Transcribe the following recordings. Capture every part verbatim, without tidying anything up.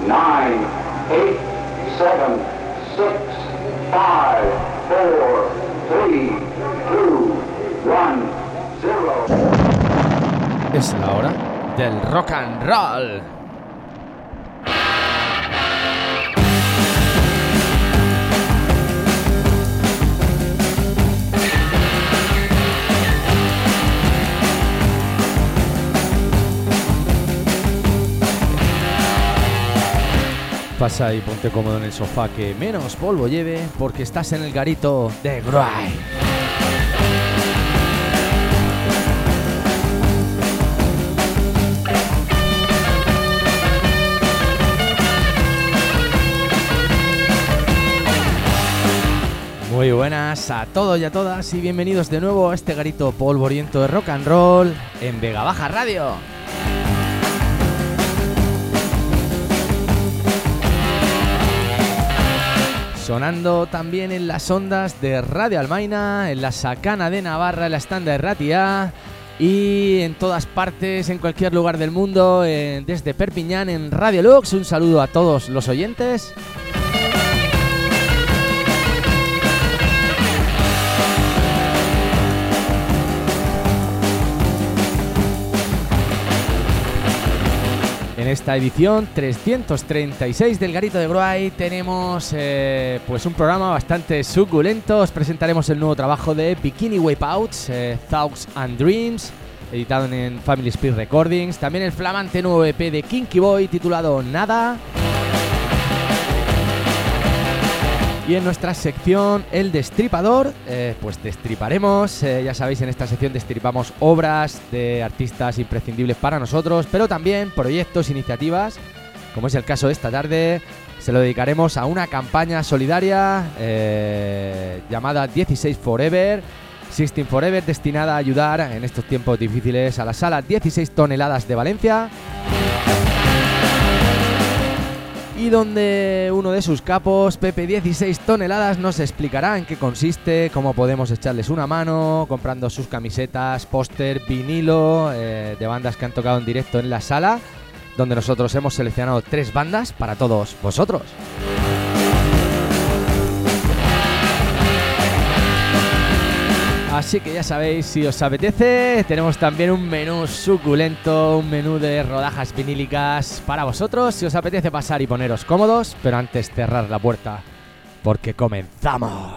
nine, eight, seven, six, five, four, three, two, one, zero. Es la hora del rock and roll. Pasa y ponte cómodo en el sofá que menos polvo lleve, porque estás en el garito de Gruy. Muy buenas a todos y a todas y bienvenidos de nuevo a este garito polvoriento de rock and roll en Vega Baja Radio. Sonando también en las ondas de Radio Almaina, en la Sacana de Navarra, en la Estanda de Ratia y en todas partes, en cualquier lugar del mundo, eh, desde Perpiñán en Radio Lux. Un saludo a todos los oyentes. En esta edición trescientos treinta y seis del Garito de Gruy tenemos eh, pues un programa bastante suculento. Os presentaremos el nuevo trabajo de Bikini Wipeouts, eh, Thoughts and Dreams, editado en Family Speed Recordings. También el flamante nuevo E P de Kinky Boy titulado Nada. Y en nuestra sección El Destripador, eh, pues destriparemos, eh, ya sabéis, en esta sección destripamos obras de artistas imprescindibles para nosotros, pero también proyectos, iniciativas, como es el caso de esta tarde. Se lo dedicaremos a una campaña solidaria eh, llamada dieciséis Forever, dieciséis Forever, destinada a ayudar en estos tiempos difíciles a la sala dieciséis toneladas de Valencia, y donde uno de sus capos, Pepe dieciséis toneladas, nos explicará en qué consiste, cómo podemos echarles una mano, comprando sus camisetas, póster, vinilo, eh, de bandas que han tocado en directo en la sala, donde nosotros hemos seleccionado tres bandas para todos vosotros. Así que ya sabéis, si os apetece, tenemos también un menú suculento, un menú de rodajas vinílicas para vosotros, si os apetece pasar y poneros cómodos, pero antes cerrar la puerta, porque comenzamos.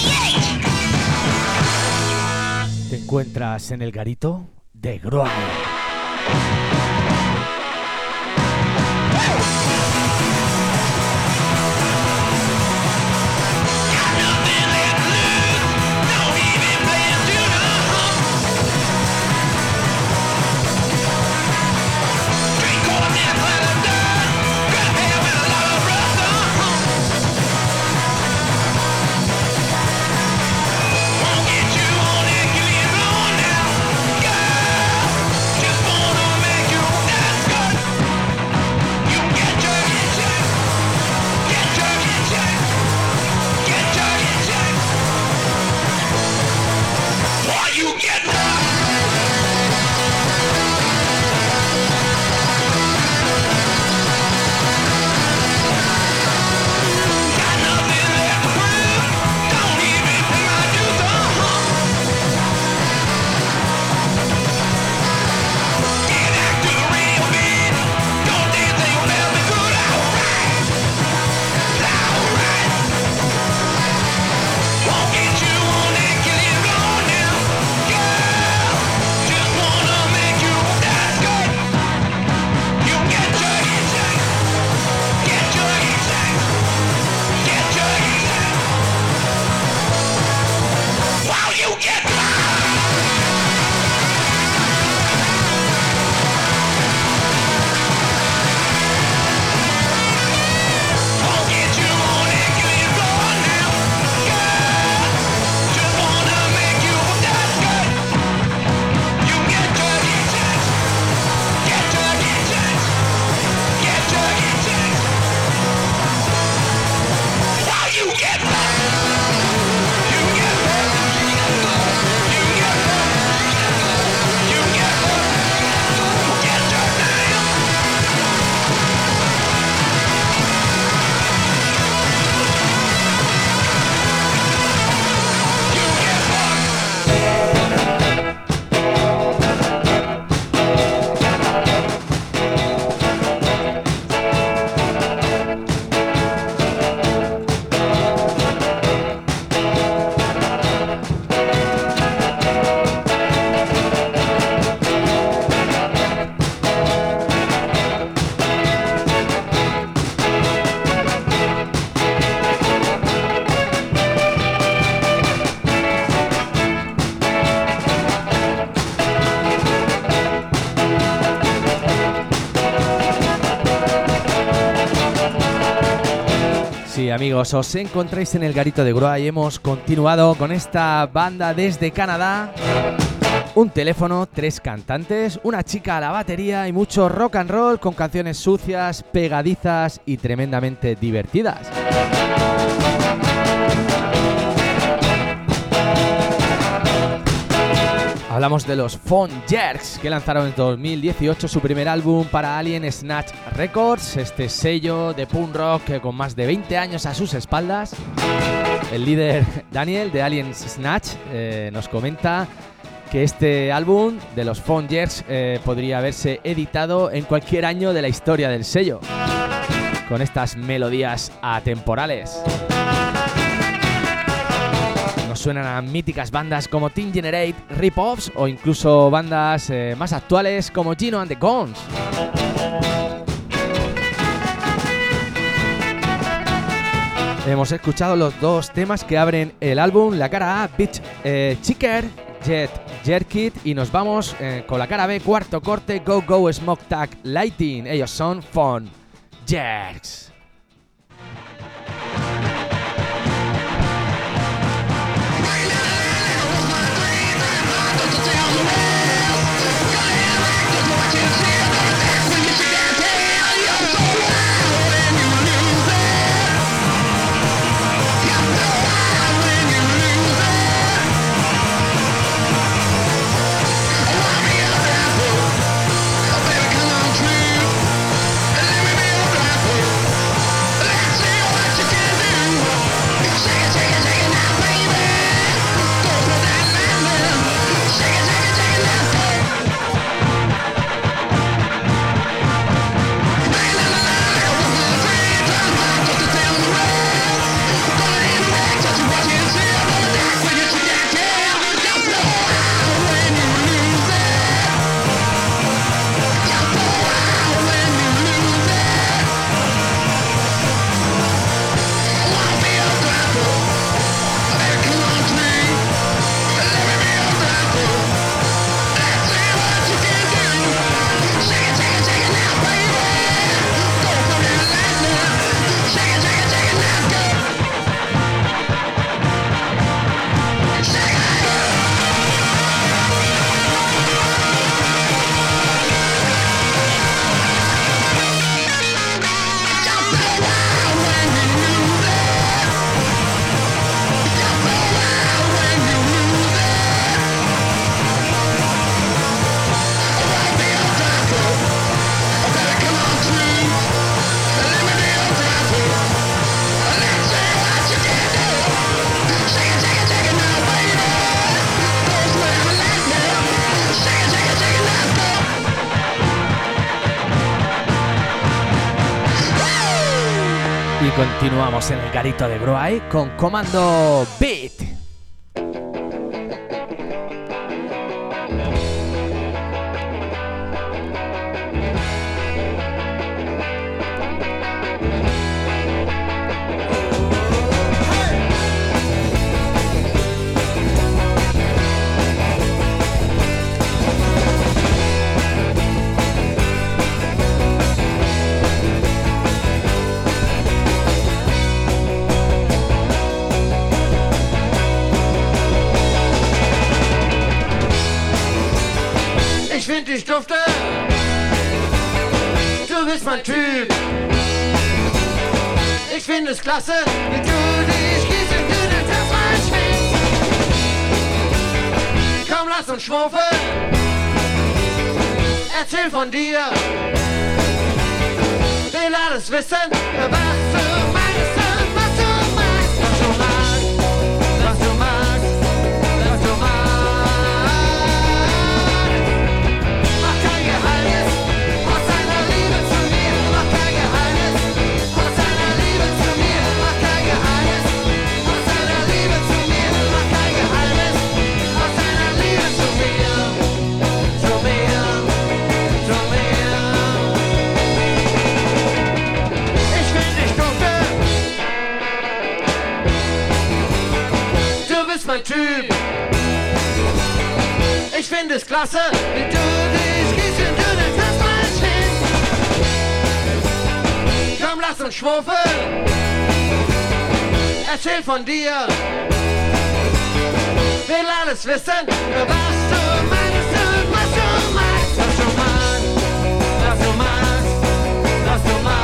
encuentras en el garito de Gruy. Sí, amigos, os encontráis en el Garito de Grua y hemos continuado con esta banda desde Canadá. Un teléfono, tres cantantes, una chica a la batería y mucho rock and roll con canciones sucias, pegadizas y tremendamente divertidas. Hablamos de los Von Jerks, que lanzaron en dos mil dieciocho su primer álbum para Alien Snatch Records, este sello de punk rock con más de veinte años a sus espaldas. El líder Daniel de Alien Snatch eh, nos comenta que este álbum de los Von Jerks eh, podría haberse editado en cualquier año de la historia del sello, con estas melodías atemporales. Nos suenan a míticas bandas como Teen Generate, Rip-Offs o incluso bandas eh, más actuales como Gino and the Guns. Hemos escuchado los dos temas que abren el álbum, la cara A, Bitch eh, Chicker, Jet Jerkit, y nos vamos eh, con la cara B, cuarto corte, Go Go Smoke Tag Lighting. Ellos son Von Jerks. Baby, come on true. Let me be your rifle. Continuamos en el garito de Gruay con Comando Beat. Ich dufte, du bist mein Typ. Ich finde es klasse, wie du dich gießt und du den Tanz reinschwingst. Komm, lass uns schwufeln, erzähl von dir. Will alles wissen, was du meinst und was du magst. Was du magst, was du magst, was du magst. Mein Typ. Ich finde es klasse, wie du dich gießt und du den Tanz reinschwingst. Komm, lass uns schwufeln, erzähl von dir. Will alles wissen, was du meinst und was du magst. Was du magst, was du magst, was du magst.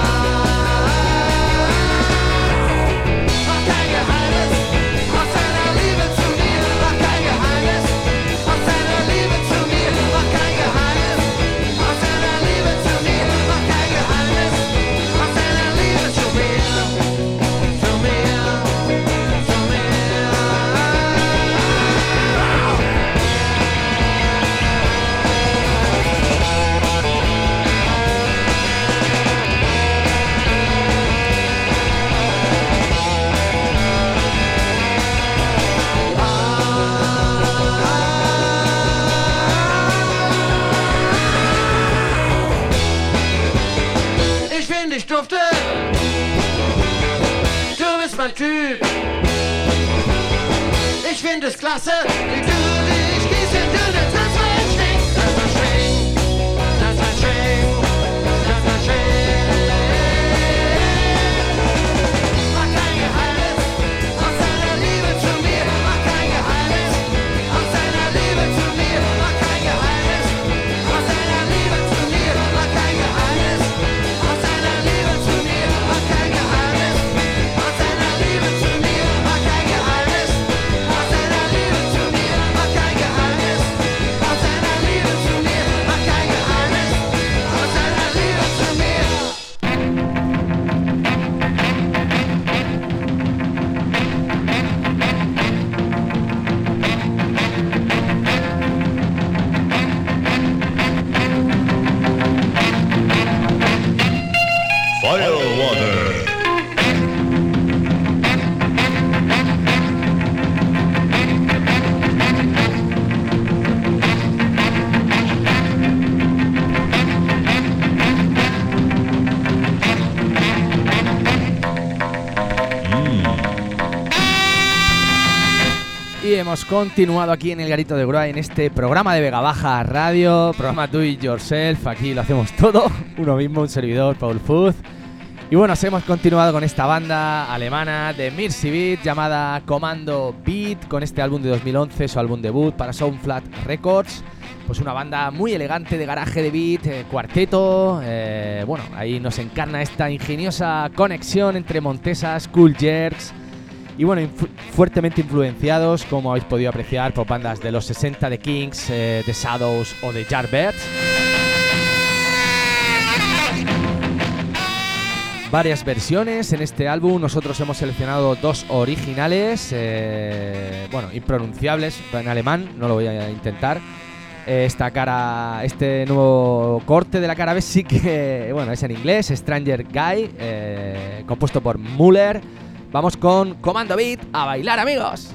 Mach kein Geheimnis aus deiner Liebe zu mir. Mach kein Geheimnis aus deiner Liebe zu mir. Mach kein Geheimnis aus deiner Liebe zu mir. Mach kein Geheimnis aus deiner Liebe zu mir. Zu mir, zu mir. Ich finde dich dufte, du bist mein Typ. Ich finde es klasse, wie du dich gießt und du den Tanz reinschwingst. Lass mal schwingen, lass mal schwingen, lass mal schwingen. Mach kein Geheimnis aus deiner Liebe zu mir. Mach kein Geheimnis aus deiner Liebe zu mir. Mach kein Geheimnis aus deiner Liebe zu mir. Mach kein Geheimnis aus deiner Liebe zu mir. Mach kein Geheimnis aus deiner Liebe zu mir. Mach kein Geheimnis aus deiner Liebe zu mir. Mach kein Geheimnis aus deiner Liebe zu mir. Mach kein Geheimnis aus deiner Liebe zu mir. Firewater. Y hemos continuado aquí en el Garito de Gruay, en este programa de Vega Baja Radio, programa Do It Yourself. Aquí lo hacemos todo, uno mismo, un servidor, Paul Fuz. Y bueno, hemos continuado con esta banda alemana de Mercy Beat llamada Comando Beat, con este álbum de dos mil once, su álbum debut para Soundflat Records. Pues una banda muy elegante de garaje de beat, eh, cuarteto. Eh, bueno, ahí nos encarna esta ingeniosa conexión entre Montesa, Cool Jerks. Y bueno, infu- fuertemente influenciados, como habéis podido apreciar, por bandas de los sesenta, The Kings, eh, The Shadows o The Yardbirds. Varias versiones en este álbum. Nosotros hemos seleccionado dos originales, eh, bueno, impronunciables en alemán, no lo voy a intentar. esta cara, este nuevo corte de la cara B sí que, bueno, es en inglés, Stranger Guy, eh, compuesto por Muller. Vamos con Commando Beat, a bailar, amigos.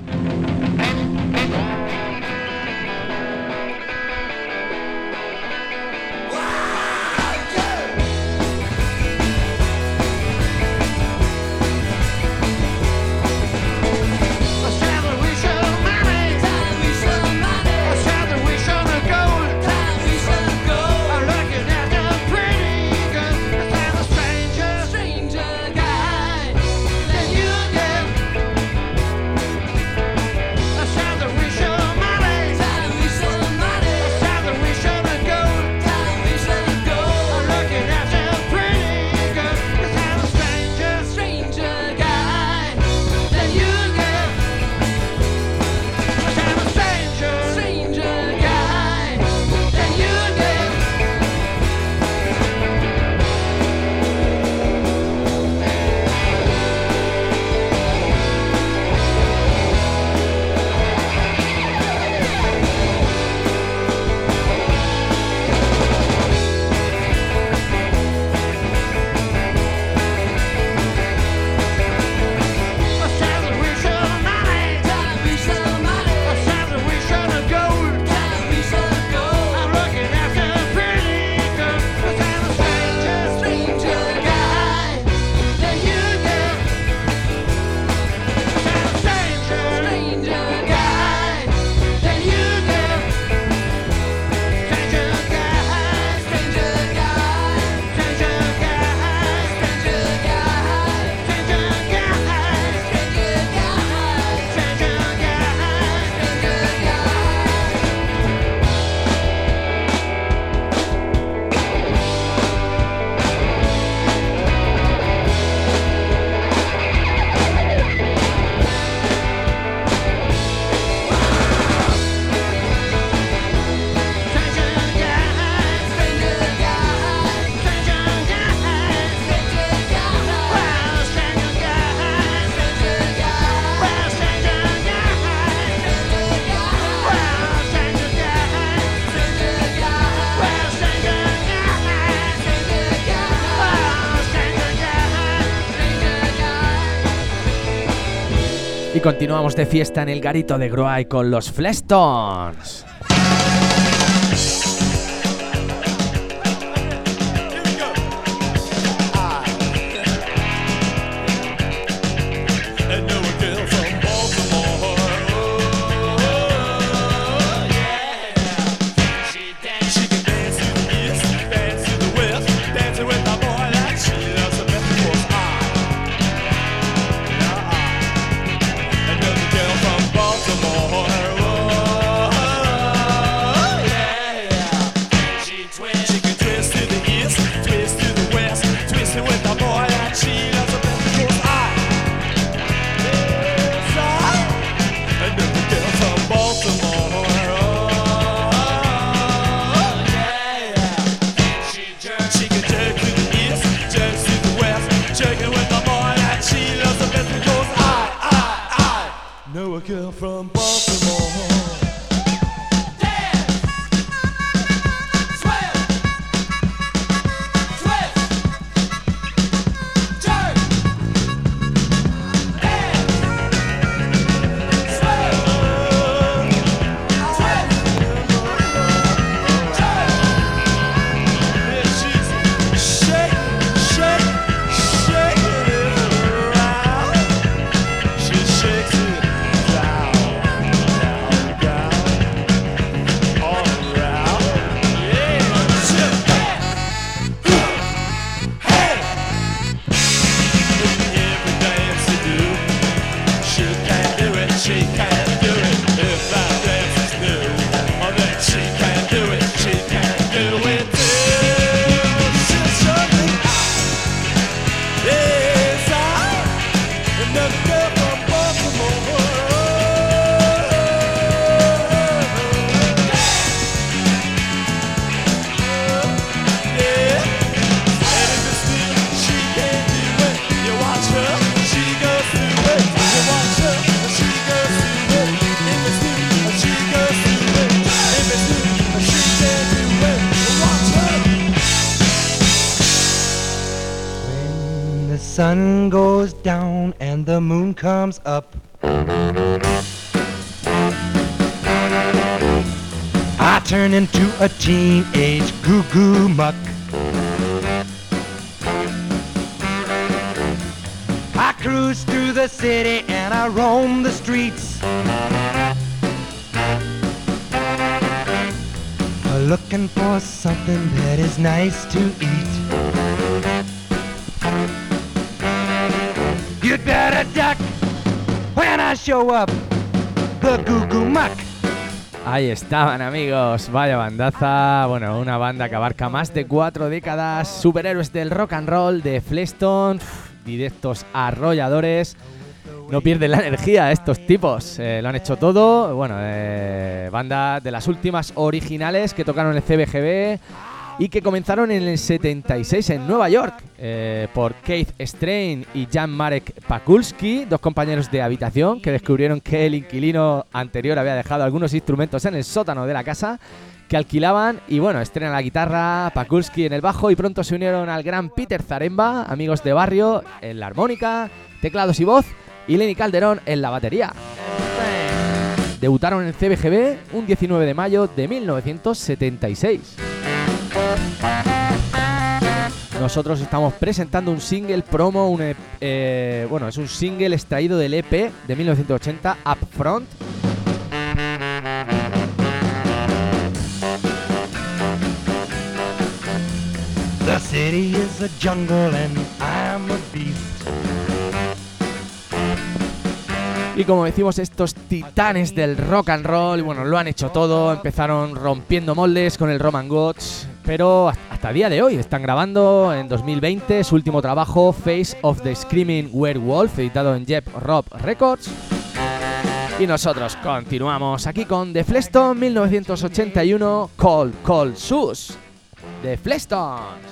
Y continuamos de fiesta en el garito de Groay con los Flestones. Baltimore, oh, sun goes down and the moon comes up. I turn into a teenage goo-goo muck. I cruise through the city and I roam the streets, looking for something that is nice to eat. You'd better duck when I show up, the goo-goo muck. Ahí estaban, amigos, vaya bandaza. Bueno, una banda que abarca más de cuatro décadas, superhéroes del rock and roll de Fleston, directos arrolladores. No pierden la energía estos tipos, eh, lo han hecho todo. Bueno, eh, banda de las últimas originales que tocaron el C B G B y que comenzaron en el setenta y seis en Nueva York, eh, por Keith Strain y Jan-Marek Pakulski, dos compañeros de habitación que descubrieron que el inquilino anterior había dejado algunos instrumentos en el sótano de la casa que alquilaban. Y bueno, Strain en la guitarra, Pakulski en el bajo, y pronto se unieron al gran Peter Zaremba, amigos de barrio, en la armónica, teclados y voz, y Lenny Calderón en la batería. Debutaron en el C B G B un diecinueve de mayo de mil novecientos setenta y seis. Nosotros estamos presentando un single promo, un E P, eh, bueno, es un single extraído del E P de mil novecientos ochenta, Upfront. The city is a jungle and I'm a beast. Y como decimos, estos titanes del rock and roll, bueno, lo han hecho todo. Empezaron rompiendo moldes con el Roman Gods, pero hasta el día de hoy están grabando en dos mil veinte su último trabajo, Face of the Screaming Werewolf, editado en Jeff Robb Records. Y nosotros continuamos aquí con The Fleston mil novecientos ochenta y uno, Cold Cold Shoes. The Flestons.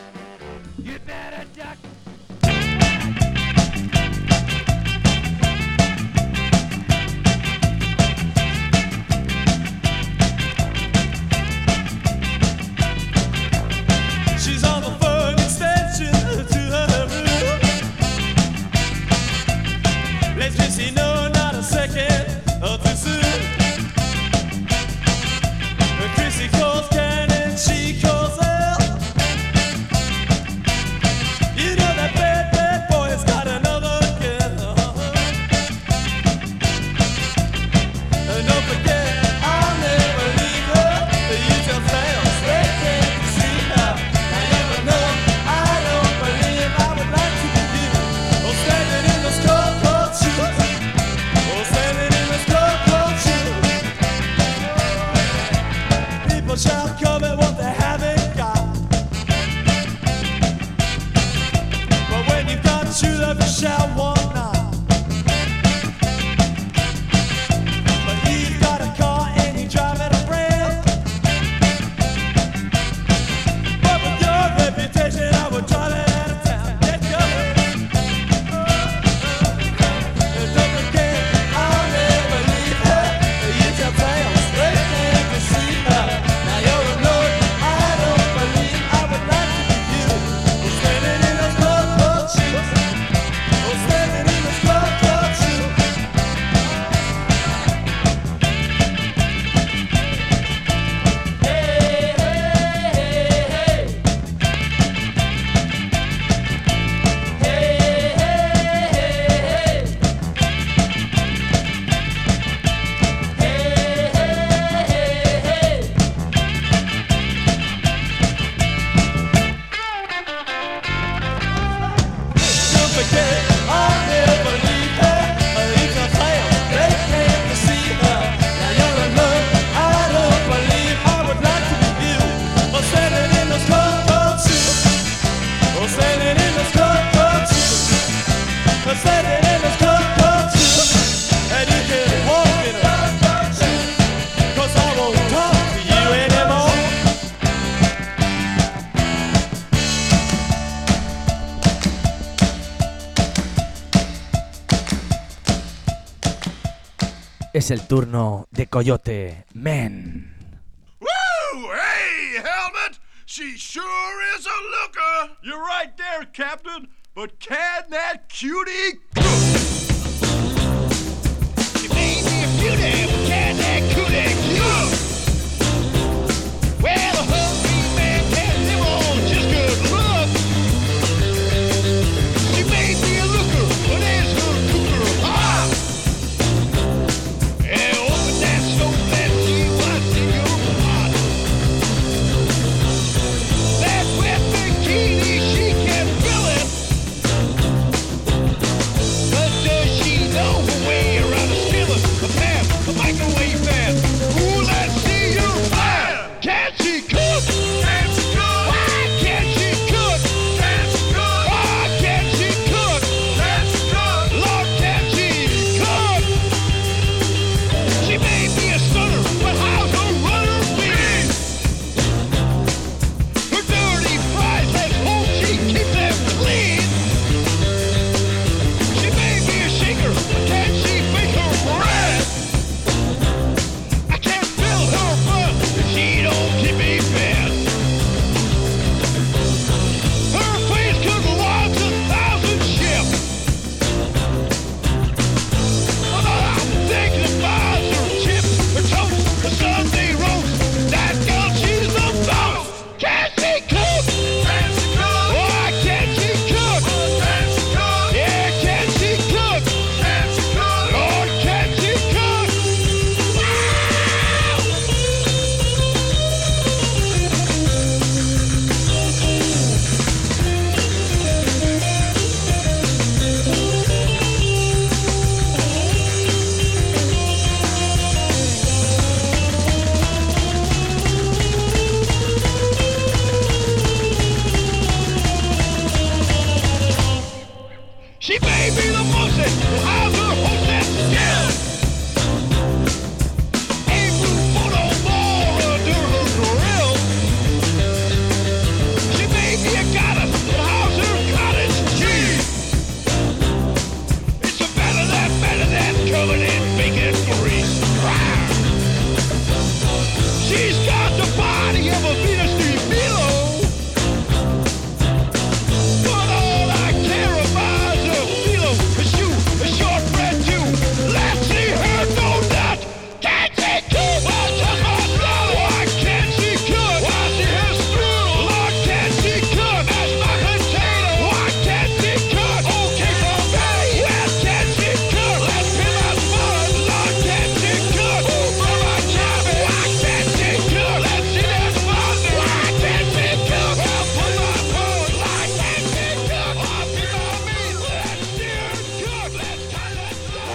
Es el turno de Coyote Man. Woo! Hey, Helmet! She sure is a looker! You're right there, Captain. but can that cutie cook? She made me a beauty, but can that cutie cook? Well, a hungry man can't live on just good luck. She made me a looker, but there's her cooker hot. And open that stove, let's see what's in your pot. That wet bikini, she can fill it. But does she know her way around a skillet, a pan, a microwave fan? Ooh, let's see your plan. Can she cook? Can she cook? Why can't she cook? Can she cook? Why can't she cook? Can she cook? Lord, can she cook? She made me a stunner, but how's her runner beat? Her dirty fries, let's hope she keeps them clean. She made me a shaker, but can she bake her bread? I can't fill her butt if she don't keep me fed. Her face could launch a thousand ships. But all I'm thinking about is her chips, her toast, her Sunday roast. That girl, she's the most. Can she cook? Can she cook? Why can't she cook? Can she cook? Yeah, can she cook? Can she cook? Lord, can she cook? Wow! She made me the Moses, how's her hostess skill? Ain't blue photo more under her grill. She made me a goddess, but how's her cottage cheese? It's a better than, better than covered in bacon grease. Wow. She's got the body of a Venus de Milo. But all I care about is a philo, a shoe, a shortbread too. Let's see her go nuts. Can she cook? Well, just my blood. Why can't she cook? Why she has strudel? Lord, can she cook? That's my potato. Why can't she cook? Okay for me. Well, can she cook? Let's peel that fun. Lord, can she cook? Oh, for my cabbage. Why can't she cook? Let's see that fun. Why can't she cook? Well, for my food. Why can't she cook? Oh, for my meat. Let's see her cook. Let's turn that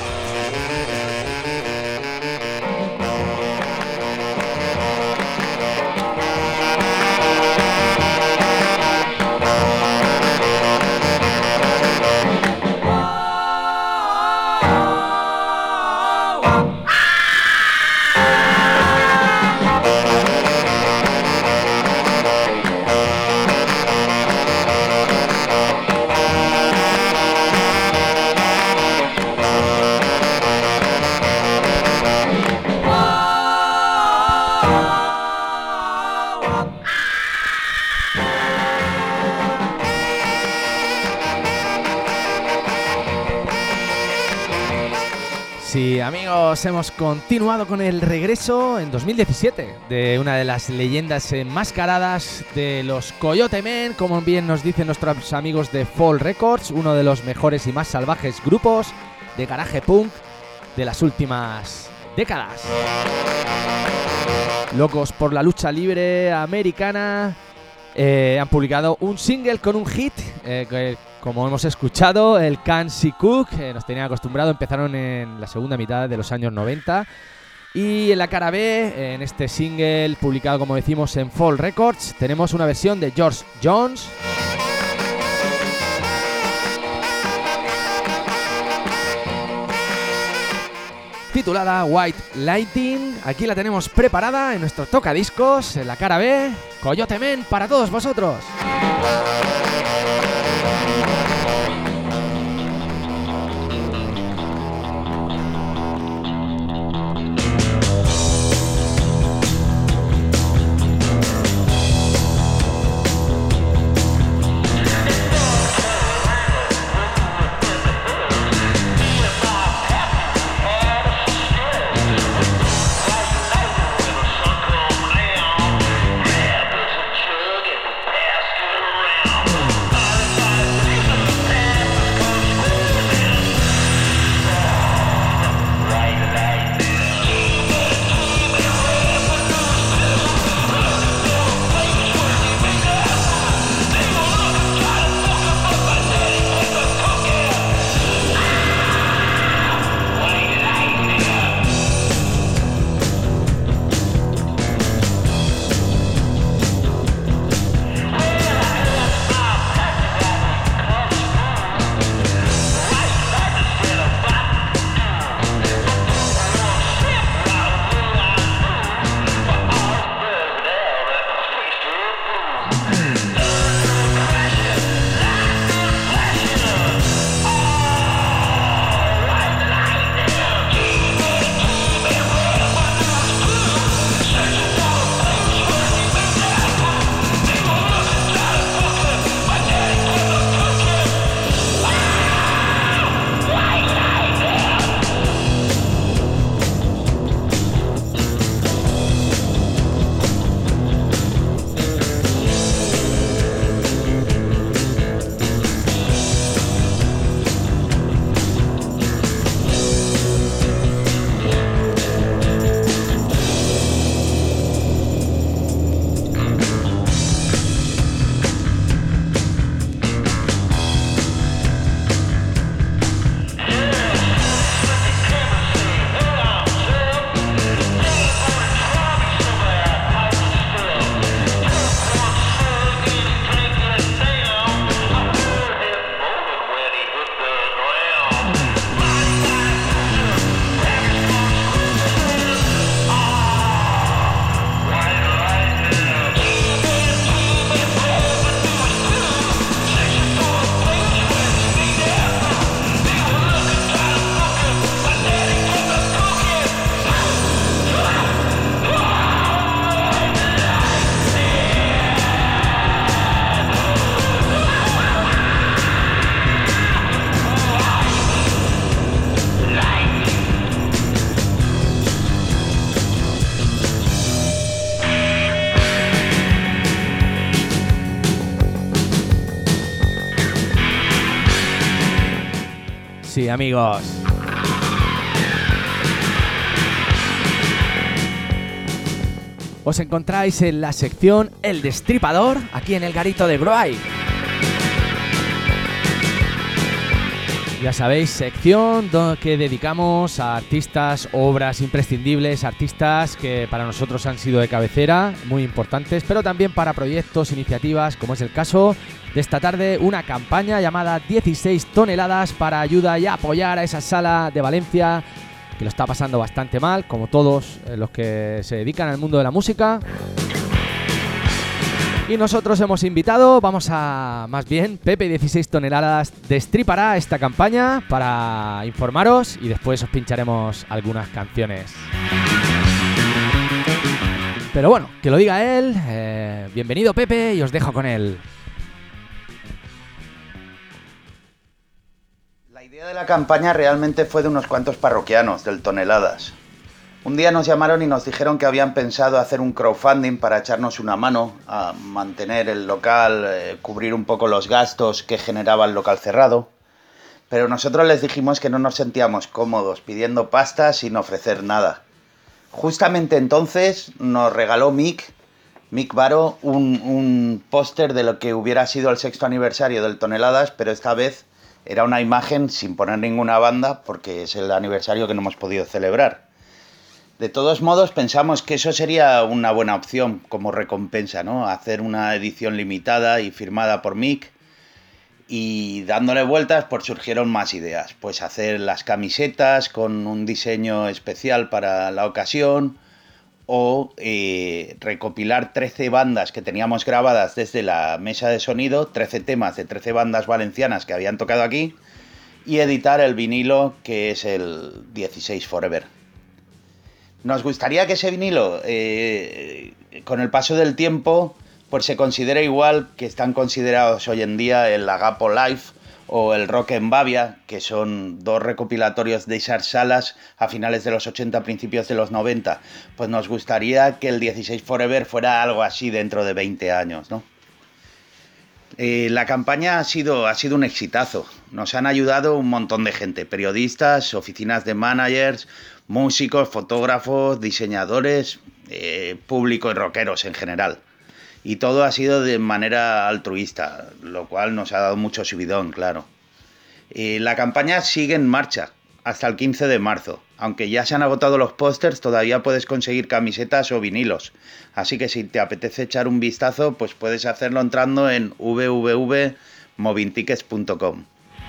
Sí, amigos, hemos continuado con el regreso en dos mil diecisiete de una de las leyendas enmascaradas de los Coyote Men, como bien nos dicen nuestros amigos de Fall Records, uno de los mejores y más salvajes grupos de garaje punk de las últimas décadas. Locos por la lucha libre americana, eh, han publicado un single con un hit, eh, que, como hemos escuchado, el Can She Cook, eh, nos tenían acostumbrado, empezaron en la segunda mitad de los años noventa. Y en la cara B, en este single publicado, como decimos, en Fall Records, tenemos una versión de George Jones, titulada White Lighting. Aquí la tenemos preparada en nuestro tocadiscos, en la cara B, Coyote Men para todos vosotros. Wow. Sí, amigos. Os encontráis en la sección El Destripador, aquí en el garito de Groy. Ya sabéis, sección do- que dedicamos a artistas, obras imprescindibles, artistas que para nosotros han sido de cabecera, muy importantes, pero también para proyectos, iniciativas, como es el caso de esta tarde, una campaña llamada dieciséis toneladas para ayuda y apoyar a esa sala de Valencia que lo está pasando bastante mal, como todos eh, los que se dedican al mundo de la música. Y nosotros hemos invitado, vamos a, más bien, Pepe dieciséis toneladas destripará esta campaña para informaros y después os pincharemos algunas canciones. Pero bueno, que lo diga él, eh, bienvenido Pepe y os dejo con él. La idea de la campaña realmente fue de unos cuantos parroquianos, del Toneladas. Un día nos llamaron y nos dijeron que habían pensado hacer un crowdfunding para echarnos una mano a mantener el local, eh, cubrir un poco los gastos que generaba el local cerrado. Pero nosotros les dijimos que no nos sentíamos cómodos pidiendo pasta sin ofrecer nada. Justamente entonces nos regaló Mick, Mick Varo, un, un póster de lo que hubiera sido el sexto aniversario del Toneladas, pero esta vez era una imagen sin poner ninguna banda porque es el aniversario que no hemos podido celebrar. De todos modos, pensamos que eso sería una buena opción como recompensa, ¿no? Hacer una edición limitada y firmada por Mick. Y dándole vueltas, pues surgieron más ideas. Pues hacer las camisetas con un diseño especial para la ocasión. O eh, recopilar trece bandas que teníamos grabadas desde la mesa de sonido. trece temas de trece bandas valencianas que habían tocado aquí. Y editar el vinilo que es el dieciséis Forever. Nos gustaría que ese vinilo, eh, con el paso del tiempo, pues se considere igual que están considerados hoy en día el Agapo Live o el Rock en Bavia, que son dos recopilatorios de esas salas a finales de los ochenta, principios de los noventa. Pues nos gustaría que el dieciséis Forever fuera algo así dentro de veinte años, ¿no? Eh, la campaña ha sido, ha sido un exitazo. Nos han ayudado un montón de gente, periodistas, oficinas de managers, músicos, fotógrafos, diseñadores, eh, público y rockeros en general. Y todo ha sido de manera altruista, lo cual nos ha dado mucho subidón, claro. Eh, la campaña sigue en marcha hasta el quince de marzo. Aunque ya se han agotado los pósters, todavía puedes conseguir camisetas o vinilos. Así que si te apetece echar un vistazo, pues puedes hacerlo entrando en w w w punto movintickets punto com.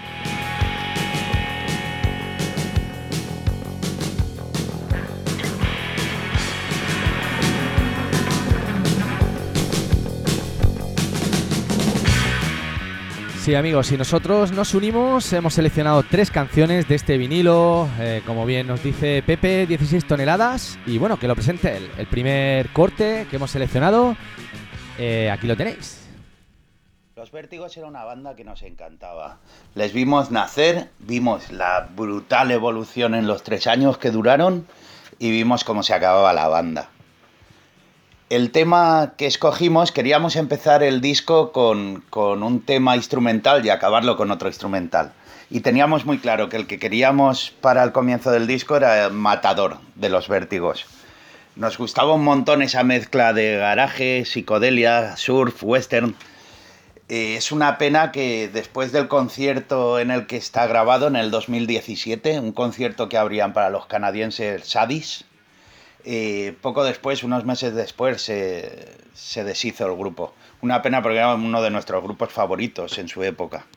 Sí, amigos, y nosotros nos unimos, hemos seleccionado tres canciones de este vinilo, eh, como bien nos dice Pepe, dieciséis toneladas, y bueno, que lo presente él. El primer corte que hemos seleccionado, eh, aquí lo tenéis. Los Vértigos era una banda que nos encantaba. Les vimos nacer, vimos la brutal evolución en los tres años que duraron y vimos cómo se acababa la banda. El tema que escogimos, queríamos empezar el disco con, con un tema instrumental y acabarlo con otro instrumental. Y teníamos muy claro que el que queríamos para el comienzo del disco era Matador, de Los Vértigos. Nos gustaba un montón esa mezcla de garaje, psicodelia, surf, western. Eh, es una pena que después del concierto en el que está grabado, en el dos mil diecisiete, un concierto que abrían para los canadienses Sadis, Eh, poco después, unos meses después, se, se deshizo el grupo. Una pena porque era uno de nuestros grupos favoritos en su época.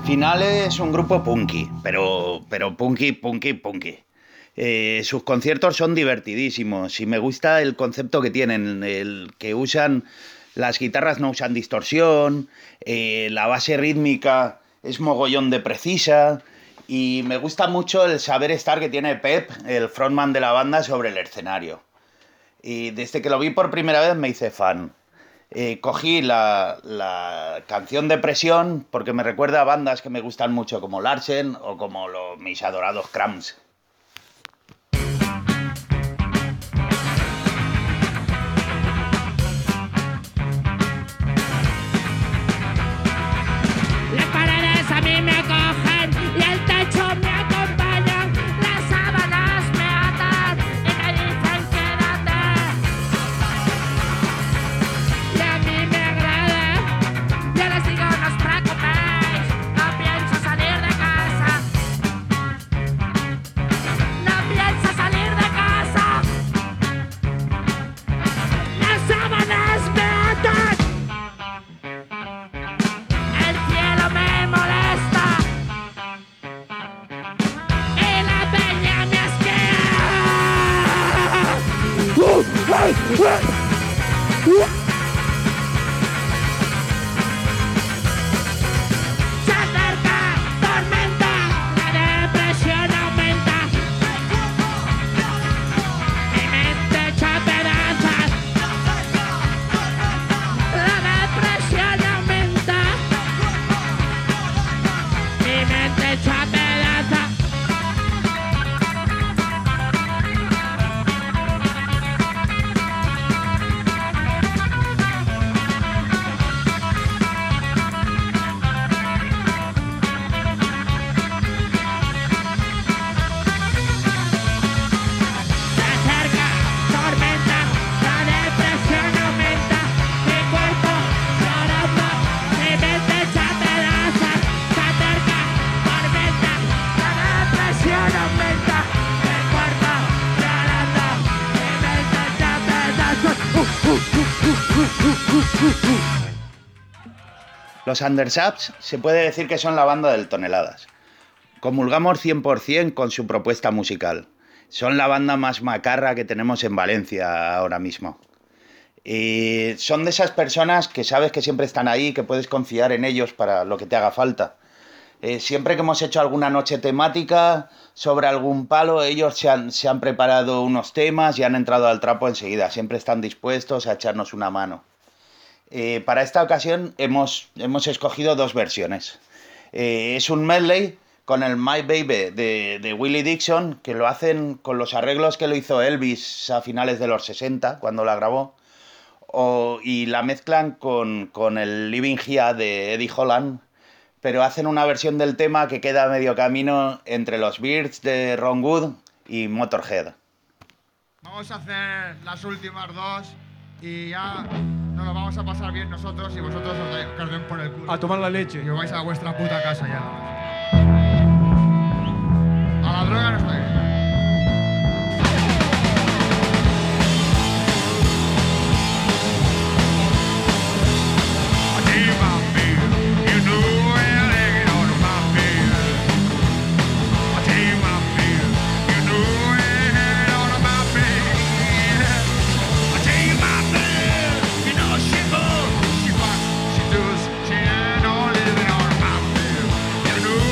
Final es un grupo punky, pero, pero punky, punky, punky. Eh, sus conciertos son divertidísimos y me gusta el concepto que tienen, el que usan, las guitarras no usan distorsión, eh, la base rítmica es mogollón de precisa y me gusta mucho el saber estar que tiene Pep, el frontman de la banda, sobre el escenario. Y desde que lo vi por primera vez me hice fan. Eh, cogí la, la canción de Presión porque me recuerda a bandas que me gustan mucho como Larsen o como los, mis adorados Cramps. Las paredes a mí me cogen y el techo me acompaña. Las sábanas me atan y me dicen quédate. Y a mí me agrada. Yo les digo no os preocupéis, no pienso salir de casa. No pienso salir de casa. Las sábanas me atan. El cielo me molesta y la peña me asquea. Se acerca tormenta, la depresión aumenta. Mi mente echa pedazos. La depresión aumenta. Mi mente echa pedazos. Se acerca tormenta, la depresión aumenta. Mi cuerpo llorando, mi mente echa pedazos. Se acerca tormenta, la depresión aumenta. Mi cuerpo llorando, mi mente echa pedazos. Los Undersaps se puede decir que son la banda del Toneladas. Comulgamos cien por ciento con su propuesta musical. Son la banda más macarra que tenemos en Valencia ahora mismo. Y son de esas personas que sabes que siempre están ahí, que puedes confiar en ellos para lo que te haga falta. Eh, siempre que hemos hecho alguna noche temática sobre algún palo, ellos se han, se han preparado unos temas y han entrado al trapo enseguida. Siempre están dispuestos a echarnos una mano. Eh, para esta ocasión hemos, hemos escogido dos versiones. Eh, es un medley con el My Baby de, de Willie Dixon, que lo hacen con los arreglos que lo hizo Elvis a finales de los sesenta, cuando la grabó, o, y la mezclan con, con el Living Here de Eddie Holland, pero hacen una versión del tema que queda a medio camino entre los Byrds de Ron Wood y Motorhead. Vamos a hacer las últimas dos y ya nos lo vamos a pasar bien nosotros y vosotros os dais- que os den por el culo. A tomar la leche. Y os vais a vuestra puta casa ya. A la droga no estoy. You know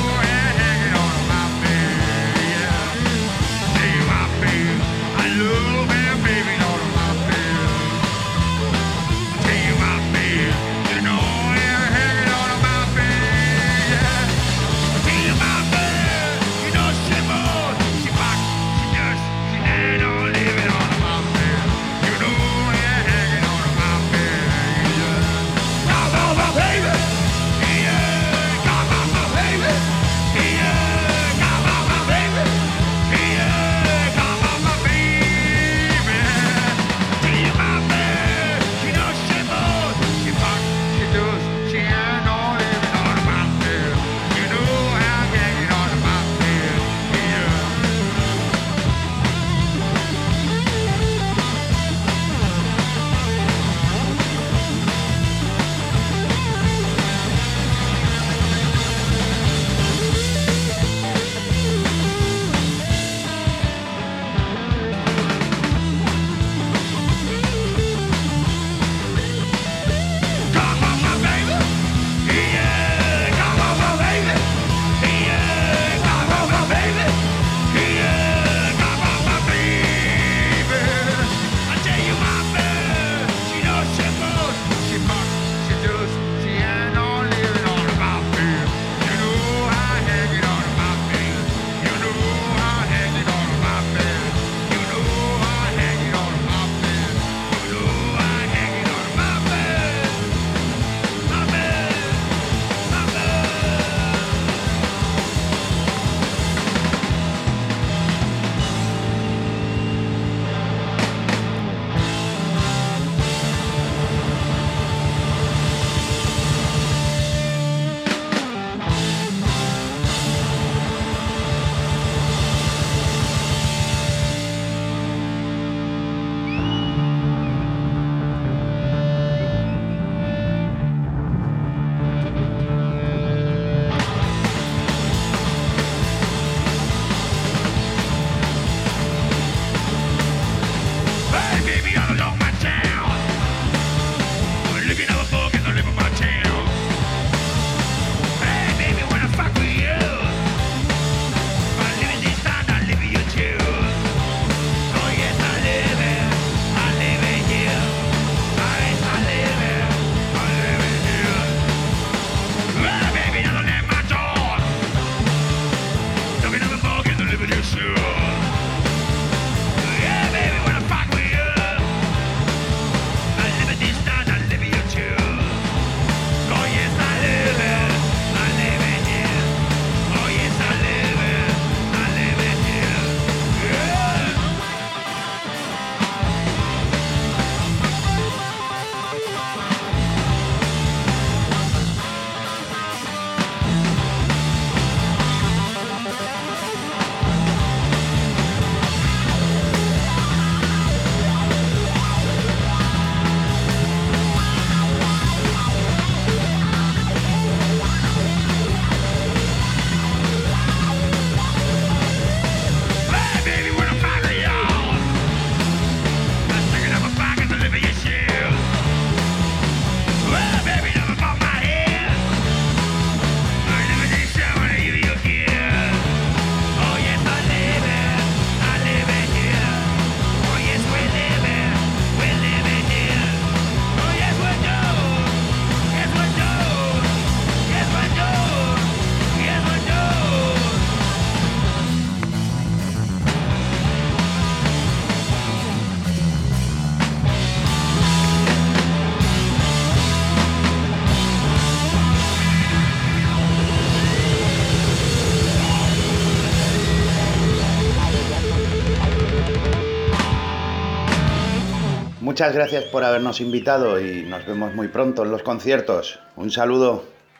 muchas gracias por habernos invitado y nos vemos muy pronto en los conciertos. Un saludo.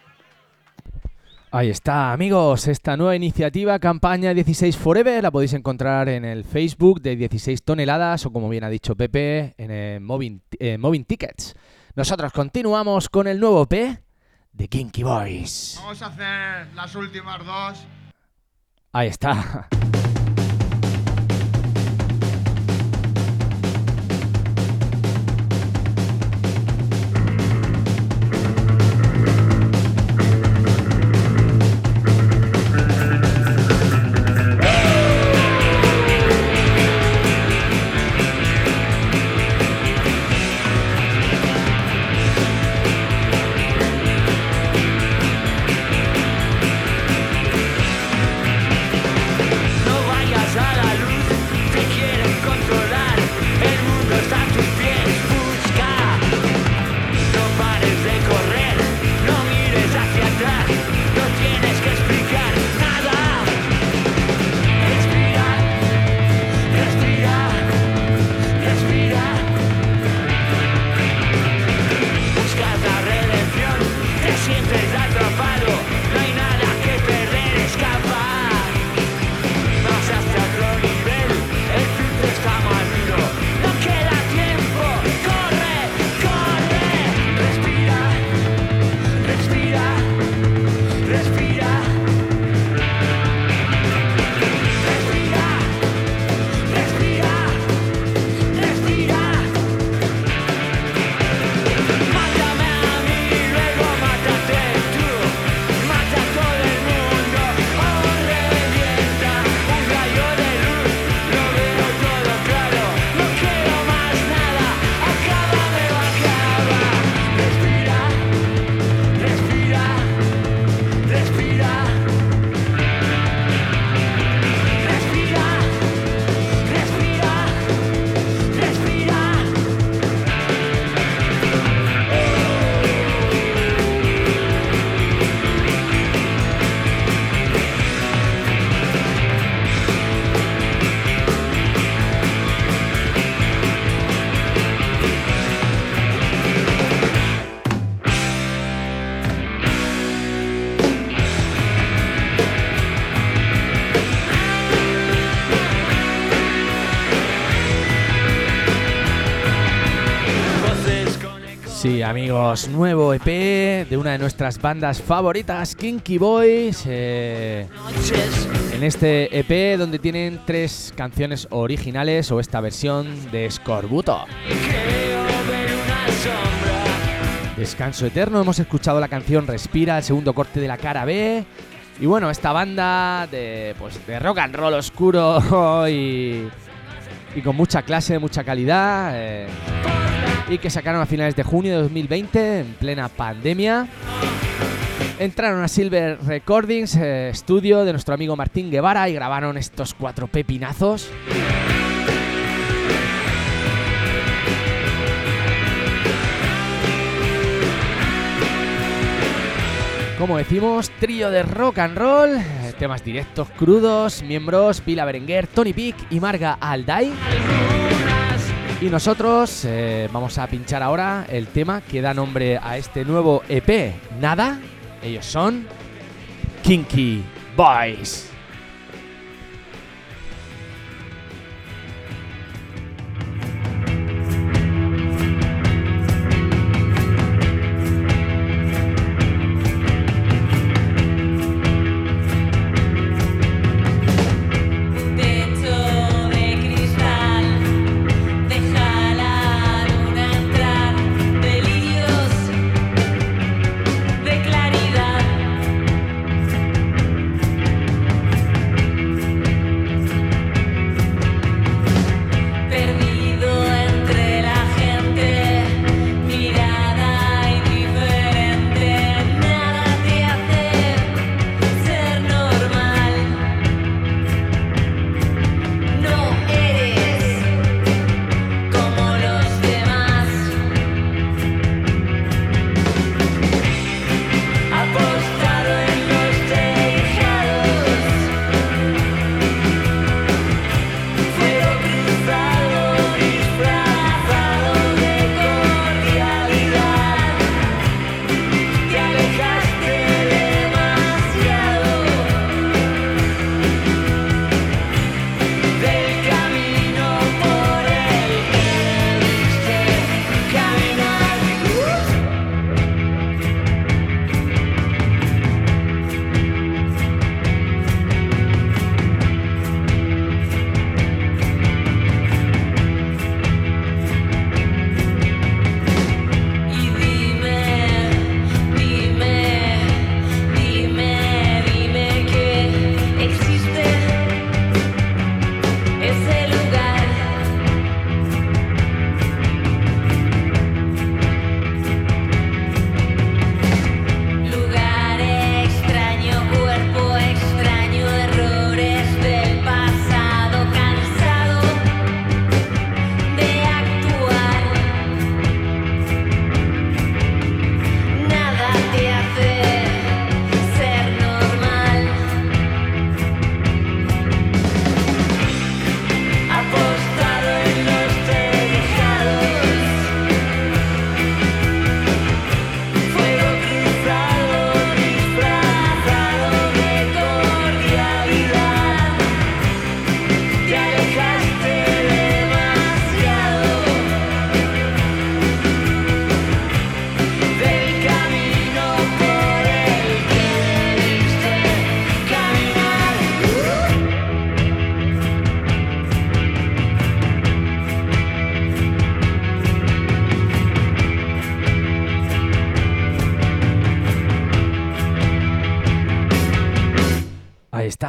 Ahí está, amigos, esta nueva iniciativa, campaña dieciséis Forever, la podéis encontrar en el Facebook de dieciséis toneladas o, como bien ha dicho Pepe, en eh, Moving, eh, Moving Tickets. Nosotros continuamos con el nuevo E P de Kinky Boys. Vamos a hacer las últimas dos. Ahí está. Sí, amigos, nuevo E P de una de nuestras bandas favoritas, Kinky Boys. Eh, en este E P donde tienen tres canciones originales o esta versión de Scorbuto. Descanso Eterno, hemos escuchado la canción Respira, el segundo corte de la cara B. Y bueno, esta banda de, pues, de rock and roll oscuro y, y con mucha clase, mucha calidad. Eh, y que sacaron a finales de junio de dos mil veinte, en plena pandemia. Entraron a Silver Recordings, eh, estudio de nuestro amigo Martín Guevara, y grabaron estos cuatro pepinazos. Como decimos, trío de rock and roll, eh, temas directos, crudos, miembros Pila Berenguer, Tony Pic y Marga Alday. Y nosotros eh, vamos a pinchar ahora el tema que da nombre a este nuevo E P, Nada. Ellos son Kinky Boys. De claridad.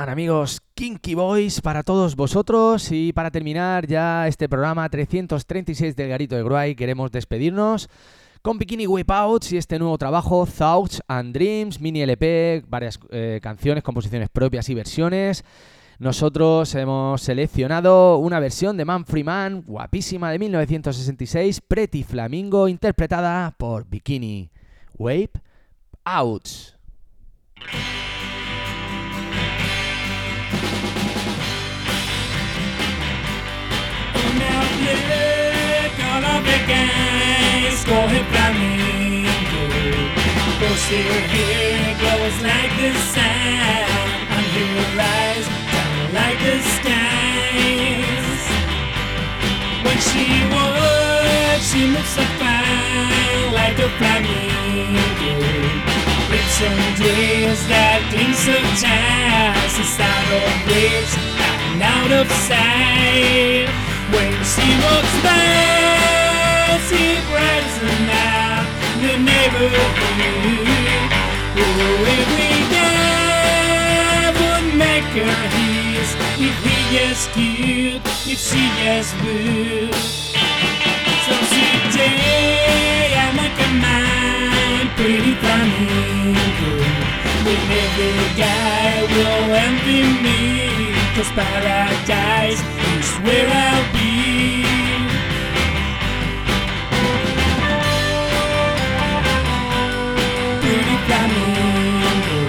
estaban, amigos, Kinky Boys para todos vosotros. Y para terminar ya este programa trescientos treinta y seis del Garito de Gruay, queremos despedirnos con Bikini Wipeouts y este nuevo trabajo, Thoughts and Dreams, mini L P, varias eh, canciones, composiciones propias y versiones. Nosotros hemos seleccionado una versión de Man Free Man, guapísima, de mil novecientos sesenta y seis, Pretty Flamingo, interpretada por Bikini Wipeouts. All of the guys going flamingo, cause your hair goes like the sand, and your eyes down like the skies. When she walks, she moves so fine like a flamingo. Lips and dreams that gleam so fast, it's out of reach and out of sight. When she walks by, she brightens the night, the neighborhood. Oh, every guy would make her his, if he just could, if she just would. So today I make a mind pretty flamingo. When every guy will envy me, 'cause paradise is where I'll be. Pretty flamingo.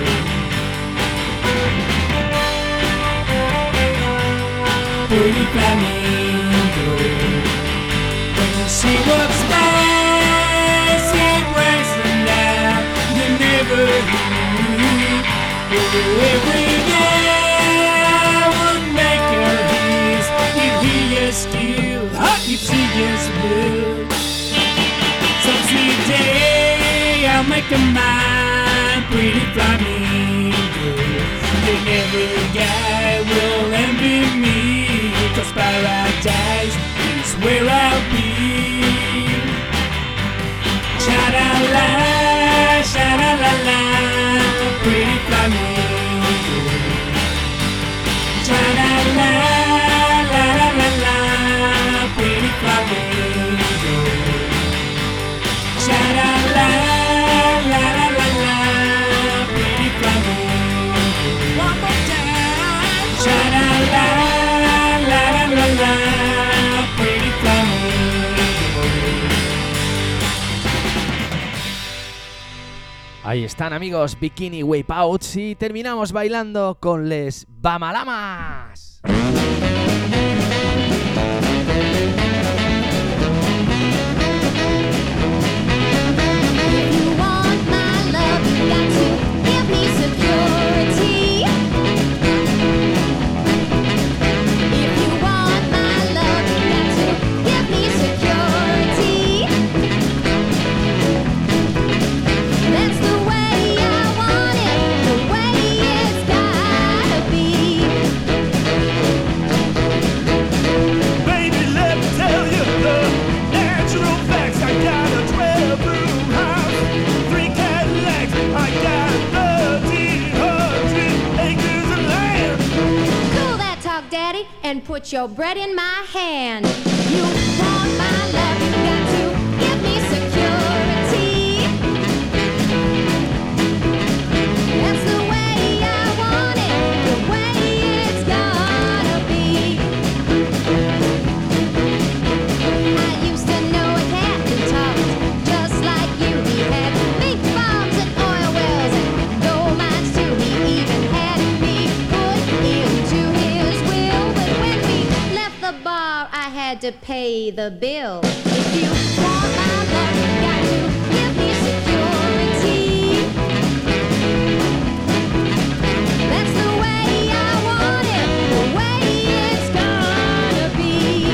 Pretty flamingo. When she walks by, she brings them down the neighborhood. Oh, every guy would make her his, if he just could, if she just would. So today I'll make a mind pretty flamingo. Then every guy will envy me, 'cause paradise is where I'll be. Sha-da-la, sha-da-la-la, pretty flamingo. Sha-da-la, la-la-la-la, pretty flamingo. Sha-da-la, la-la-la-la, pretty flamingo. One more time. Sha-da-la, la-la-la-la, pretty flamingo. Ahí están, amigos, Bikini Wipeouts, y terminamos bailando con les Bamalamas. And put your bread in my hand. You want my love, you got to give me security. That's the way I want it, the way it's gotta be. I used to know a cat who talked just like you. He had big farms and oil wells and gold mines too. He even had me put into his will. The bar, I had to pay the bill. If you want my love, you got to give me security. That's the way I want it, the way it's gonna be.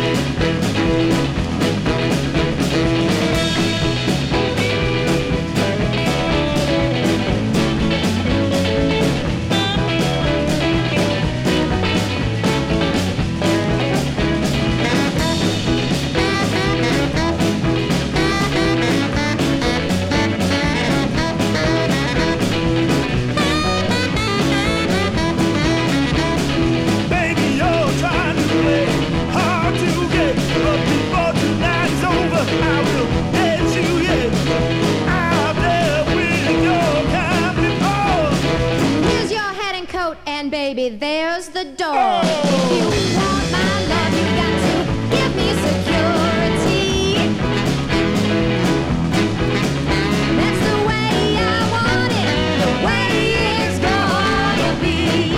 there's the door. If you want my love, you got to give me security. That's the way I want it, the way it's gonna be.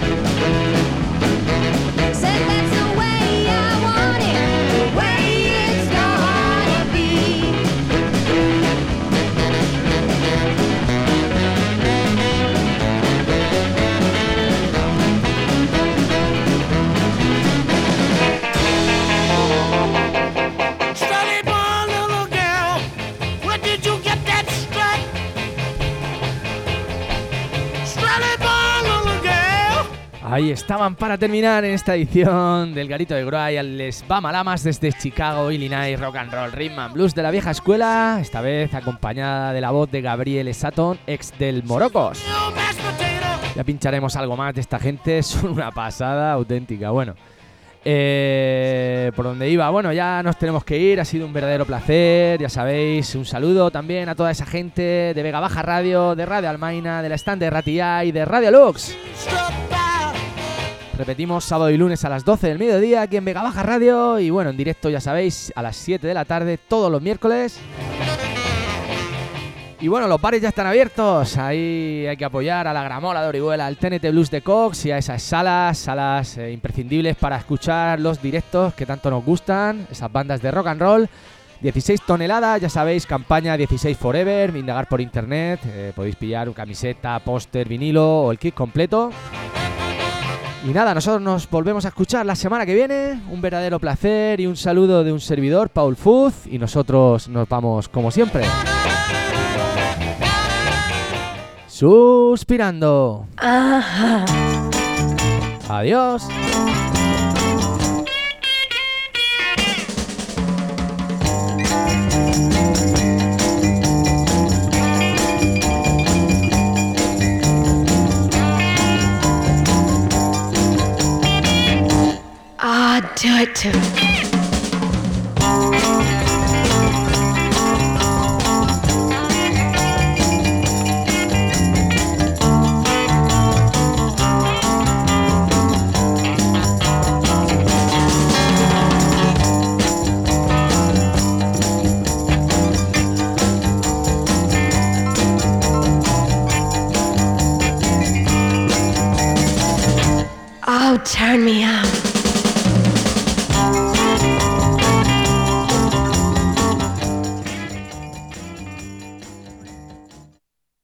Said that's the way I want it, the way it's gonna be. Study born little girl, where did you get that strut? Study born little girl. Ahí estaban para terminar en esta edición del Garito de Groy les Bamalamas desde Chicago, Illinois, rock and roll, rhythm and blues de la vieja escuela, esta vez acompañada de la voz de Gabriel Sutton, ex del Morocos. New mashed potato. Ya pincharemos algo más de esta gente, son una pasada auténtica. Bueno, eh, por donde iba, bueno, ya nos tenemos que ir, ha sido un verdadero placer, ya sabéis, un saludo también a toda esa gente de Vega Baja Radio, de Radio Almaina, de la stand de Ratia y de Radio Lux. Repetimos sábado y lunes a las doce del mediodía aquí en Vega Baja Radio y bueno, en directo ya sabéis, a las siete de la tarde todos los miércoles. Y bueno, los bares ya están abiertos, ahí hay que apoyar a la Gramola de Orihuela, al T N T Blues de Cox y a esas salas, salas eh, imprescindibles para escuchar los directos que tanto nos gustan, esas bandas de rock and roll. dieciséis toneladas, ya sabéis, campaña dieciséis Forever, indagar por internet, eh, podéis pillar una camiseta, póster, vinilo o el kit completo. Y nada, nosotros nos volvemos a escuchar la semana que viene, un verdadero placer y un saludo de un servidor, Paul Fuz, y nosotros nos vamos como siempre. Suspirando. Ajá. Adiós. Ah, do it too. Oh, turn me out.